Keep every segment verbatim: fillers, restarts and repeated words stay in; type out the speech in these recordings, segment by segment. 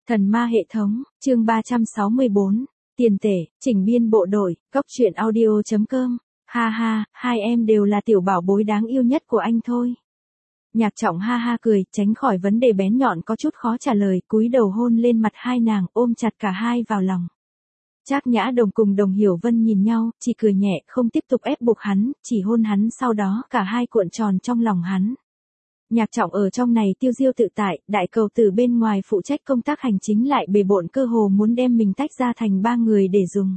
Thần ma hệ thống, chương ba trăm sáu mươi bốn, tiền tể, chỉnh biên bộ đội, cốc truyện audio chấm com. Ha ha, hai em đều là tiểu bảo bối đáng yêu nhất của anh thôi. Nhạc Trọng ha ha cười, tránh khỏi vấn đề bén nhọn có chút khó trả lời, cúi đầu hôn lên mặt hai nàng, ôm chặt cả hai vào lòng. Trác Nhã Đồng cùng Đồng Hiểu Vân nhìn nhau, chỉ cười nhẹ, không tiếp tục ép buộc hắn, chỉ hôn hắn, sau đó cả hai cuộn tròn trong lòng hắn. Nhạc Trọng ở trong này tiêu diêu tự tại, đại cầu tử bên ngoài phụ trách công tác hành chính lại bề bộn cơ hồ muốn đem mình tách ra thành ba người để dùng.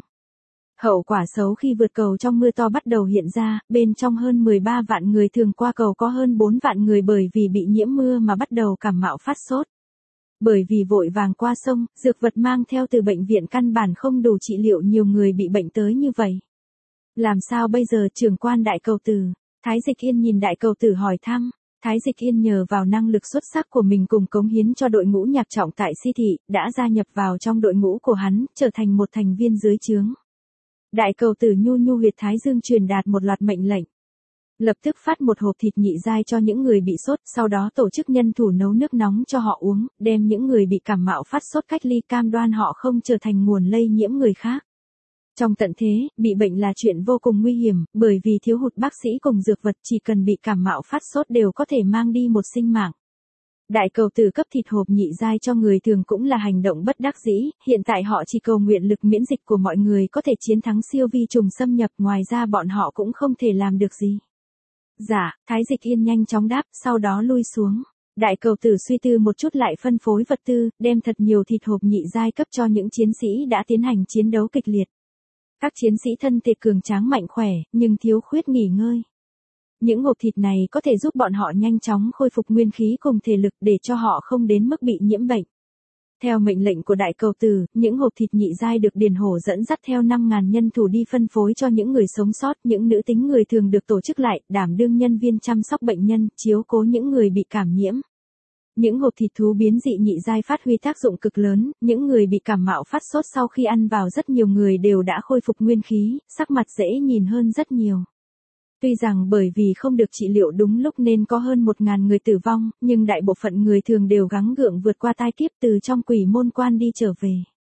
Hậu quả xấu khi vượt cầu trong mưa to bắt đầu hiện ra, bên trong hơn mười ba vạn người thường qua cầu có hơn bốn vạn người bởi vì bị nhiễm mưa mà bắt đầu cảm mạo phát sốt. Bởi vì vội vàng qua sông, dược vật mang theo từ bệnh viện căn bản không đủ trị liệu nhiều người bị bệnh tới như vậy. Làm sao bây giờ trưởng quan đại cầu tử? Thái Dịch Yên nhìn đại cầu tử hỏi thăm. Thái Dịch Yên nhờ vào năng lực xuất sắc của mình cùng cống hiến cho đội ngũ Nhạc Trọng tại Si Thị, đã gia nhập vào trong đội ngũ của hắn, trở thành một thành viên dưới trướng. Đại cầu tử nhu nhu huyệt thái dương truyền đạt một loạt mệnh lệnh. Lập tức phát một hộp thịt nhị giai cho những người bị sốt, sau đó tổ chức nhân thủ nấu nước nóng cho họ uống, đem những người bị cảm mạo phát sốt cách ly cam đoan họ không trở thành nguồn lây nhiễm người khác. Trong tận thế, bị bệnh là chuyện vô cùng nguy hiểm, bởi vì thiếu hụt bác sĩ cùng dược vật chỉ cần bị cảm mạo phát sốt đều có thể mang đi một sinh mạng. Đại cầu tử cấp thịt hộp nhị giai cho người thường cũng là hành động bất đắc dĩ, hiện tại họ chỉ cầu nguyện lực miễn dịch của mọi người có thể chiến thắng siêu vi trùng xâm nhập, ngoài ra bọn họ cũng không thể làm được gì. Dạ, Thái Dịch Yên nhanh chóng đáp, sau đó lui xuống. Đại cầu tử suy tư một chút lại phân phối vật tư, đem thật nhiều thịt hộp nhị giai cấp cho những chiến sĩ đã tiến hành chiến đấu kịch liệt. Các chiến sĩ thân thể cường tráng mạnh khỏe, nhưng thiếu khuyết nghỉ ngơi. Những hộp thịt này có thể giúp bọn họ nhanh chóng khôi phục nguyên khí cùng thể lực để cho họ không đến mức bị nhiễm bệnh. Theo mệnh lệnh của đại cầu tử, những hộp thịt nhị giai được Điền Hổ dẫn dắt theo năm nghìn nhân thủ đi phân phối cho những người sống sót, những nữ tính người thường được tổ chức lại, đảm đương nhân viên chăm sóc bệnh nhân, chiếu cố những người bị cảm nhiễm. Những hộp thịt thú biến dị nhị giai phát huy tác dụng cực lớn, những người bị cảm mạo phát sốt sau khi ăn vào rất nhiều người đều đã khôi phục nguyên khí, sắc mặt dễ nhìn hơn rất nhiều. Tuy rằng bởi vì không được trị liệu đúng lúc nên có hơn một nghìn người tử vong, nhưng đại bộ phận người thường đều gắng gượng vượt qua tai kiếp từ trong quỷ môn quan đi trở về.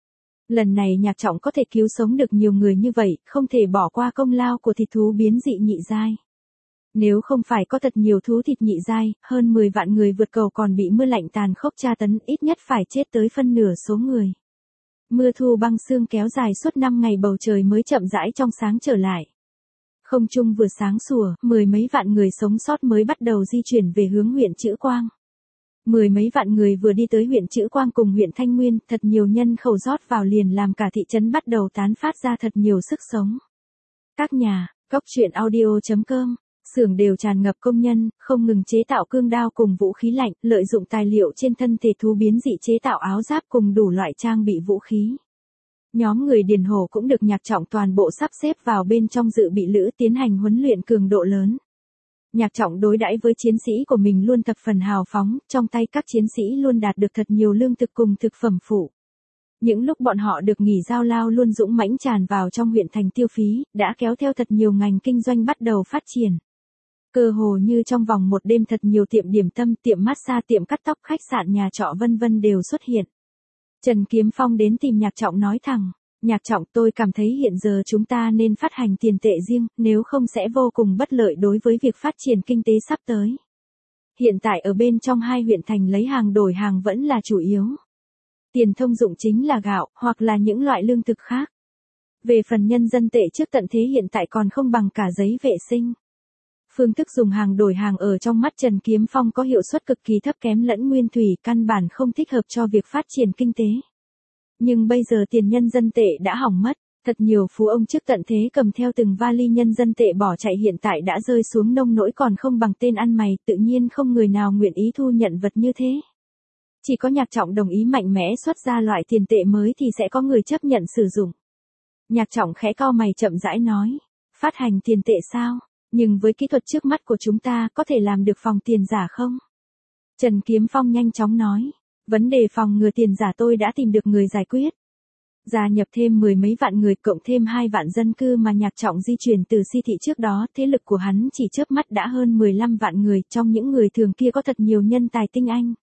Lần này Nhạc Trọng có thể cứu sống được nhiều người như vậy, không thể bỏ qua công lao của thịt thú biến dị nhị giai. Nếu không phải có thật nhiều thú thịt nhị giai, hơn mười vạn người vượt cầu còn bị mưa lạnh tàn khốc tra tấn, ít nhất phải chết tới phân nửa số người. Mưa thu băng sương kéo dài suốt năm ngày bầu trời mới chậm rãi trong sáng trở lại. Không trung vừa sáng sủa, mười mấy vạn người sống sót mới bắt đầu di chuyển về hướng huyện Trữ Quang. Mười mấy vạn người vừa đi tới huyện Trữ Quang cùng huyện Thanh Nguyên, thật nhiều nhân khẩu rót vào liền làm cả thị trấn bắt đầu tán phát ra thật nhiều sức sống. Các nhà, cốc truyện audio chấm com, xưởng đều tràn ngập công nhân, không ngừng chế tạo cương đao cùng vũ khí lạnh, lợi dụng tài liệu trên thân thể thú biến dị chế tạo áo giáp cùng đủ loại trang bị vũ khí. Nhóm người Điền Hổ cũng được Nhạc Trọng toàn bộ sắp xếp vào bên trong dự bị lữ tiến hành huấn luyện cường độ lớn. Nhạc Trọng đối đãi với chiến sĩ của mình luôn thập phần hào phóng, trong tay các chiến sĩ luôn đạt được thật nhiều lương thực cùng thực phẩm phụ. Những lúc bọn họ được nghỉ giao lao luôn dũng mãnh tràn vào trong huyện thành tiêu phí, đã kéo theo thật nhiều ngành kinh doanh bắt đầu phát triển. Cơ hồ như trong vòng một đêm thật nhiều tiệm điểm tâm, tiệm massage, tiệm cắt tóc, khách sạn, nhà trọ vân vân đều xuất hiện. Trần Kiếm Phong đến tìm Nhạc Trọng nói thẳng, Nhạc Trọng, tôi cảm thấy hiện giờ chúng ta nên phát hành tiền tệ riêng, nếu không sẽ vô cùng bất lợi đối với việc phát triển kinh tế sắp tới. Hiện tại ở bên trong hai huyện thành lấy hàng đổi hàng vẫn là chủ yếu. Tiền thông dụng chính là gạo, hoặc là những loại lương thực khác. Về phần nhân dân tệ trước tận thế hiện tại còn không bằng cả giấy vệ sinh. Phương thức dùng hàng đổi hàng ở trong mắt Trần Kiếm Phong có hiệu suất cực kỳ thấp, kém lẫn nguyên thủy, căn bản không thích hợp cho việc phát triển kinh tế. Nhưng bây giờ tiền nhân dân tệ đã hỏng mất, thật nhiều phú ông trước tận thế cầm theo từng vali nhân dân tệ bỏ chạy hiện tại đã rơi xuống nông nỗi còn không bằng tên ăn mày, tự nhiên không người nào nguyện ý thu nhận vật như thế. Chỉ có Nhạc Trọng đồng ý mạnh mẽ xuất ra loại tiền tệ mới thì sẽ có người chấp nhận sử dụng. Nhạc Trọng khẽ cau mày chậm rãi nói, phát hành tiền tệ sao? Nhưng với kỹ thuật trước mắt của chúng ta có thể làm được phòng tiền giả không? Trần Kiếm Phong nhanh chóng nói, vấn đề phòng ngừa tiền giả tôi đã tìm được người giải quyết. Gia nhập thêm mười mấy vạn người cộng thêm hai vạn dân cư mà Nhạc Trọng di chuyển từ Si Thị trước đó, thế lực của hắn chỉ chớp mắt đã hơn mười lăm vạn người, trong những người thường kia có thật nhiều nhân tài tinh anh.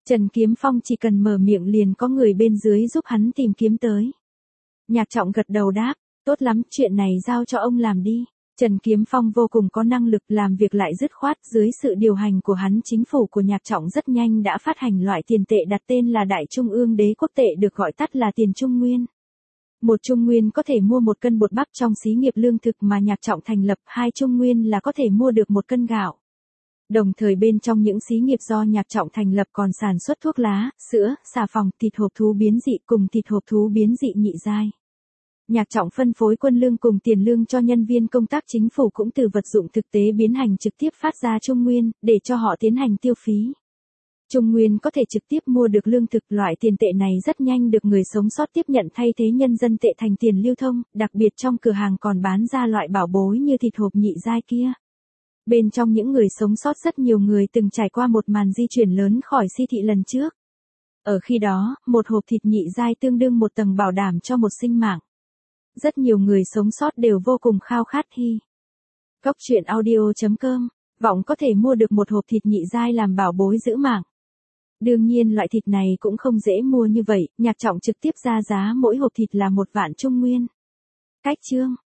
Trần Kiếm Phong chỉ cần mở miệng liền có người bên dưới giúp hắn tìm kiếm tới. Nhạc Trọng gật đầu đáp, tốt lắm, chuyện này giao cho ông làm đi. Trần Kiếm Phong vô cùng có năng lực, làm việc lại dứt khoát, dưới sự điều hành của hắn, chính phủ của Nhạc Trọng rất nhanh đã phát hành loại tiền tệ đặt tên là Đại Trung ương Đế quốc tệ, được gọi tắt là tiền Trung Nguyên. Một Trung Nguyên có thể mua một cân bột bắp trong xí nghiệp lương thực mà Nhạc Trọng thành lập, hai Trung Nguyên là có thể mua được một cân gạo. Đồng thời bên trong những xí nghiệp do Nhạc Trọng thành lập còn sản xuất thuốc lá, sữa, xà phòng, thịt hộp thú biến dị cùng thịt hộp thú biến dị nhị giai. Nhạc Trọng phân phối quân lương cùng tiền lương cho nhân viên công tác chính phủ cũng từ vật dụng thực tế biến hành trực tiếp phát ra Trung Nguyên, để cho họ tiến hành tiêu phí. Trung Nguyên có thể trực tiếp mua được lương thực, loại tiền tệ này rất nhanh được người sống sót tiếp nhận thay thế nhân dân tệ thành tiền lưu thông, đặc biệt trong cửa hàng còn bán ra loại bảo bối như thịt hộp nhị giai kia. Bên trong những người sống sót rất nhiều người từng trải qua một màn di chuyển lớn khỏi siêu thị lần trước. Ở khi đó, một hộp thịt nhị giai tương đương một tầng bảo đảm cho một sinh mạng. Rất nhiều người sống sót đều vô cùng khao khát hy. Cốc truyện audio chấm com, vọng có thể mua được một hộp thịt nhị giai làm bảo bối giữ mạng. Đương nhiên loại thịt này cũng không dễ mua như vậy, Nhạc Trọng trực tiếp ra giá mỗi hộp thịt là một vạn Trung Nguyên. Cách chương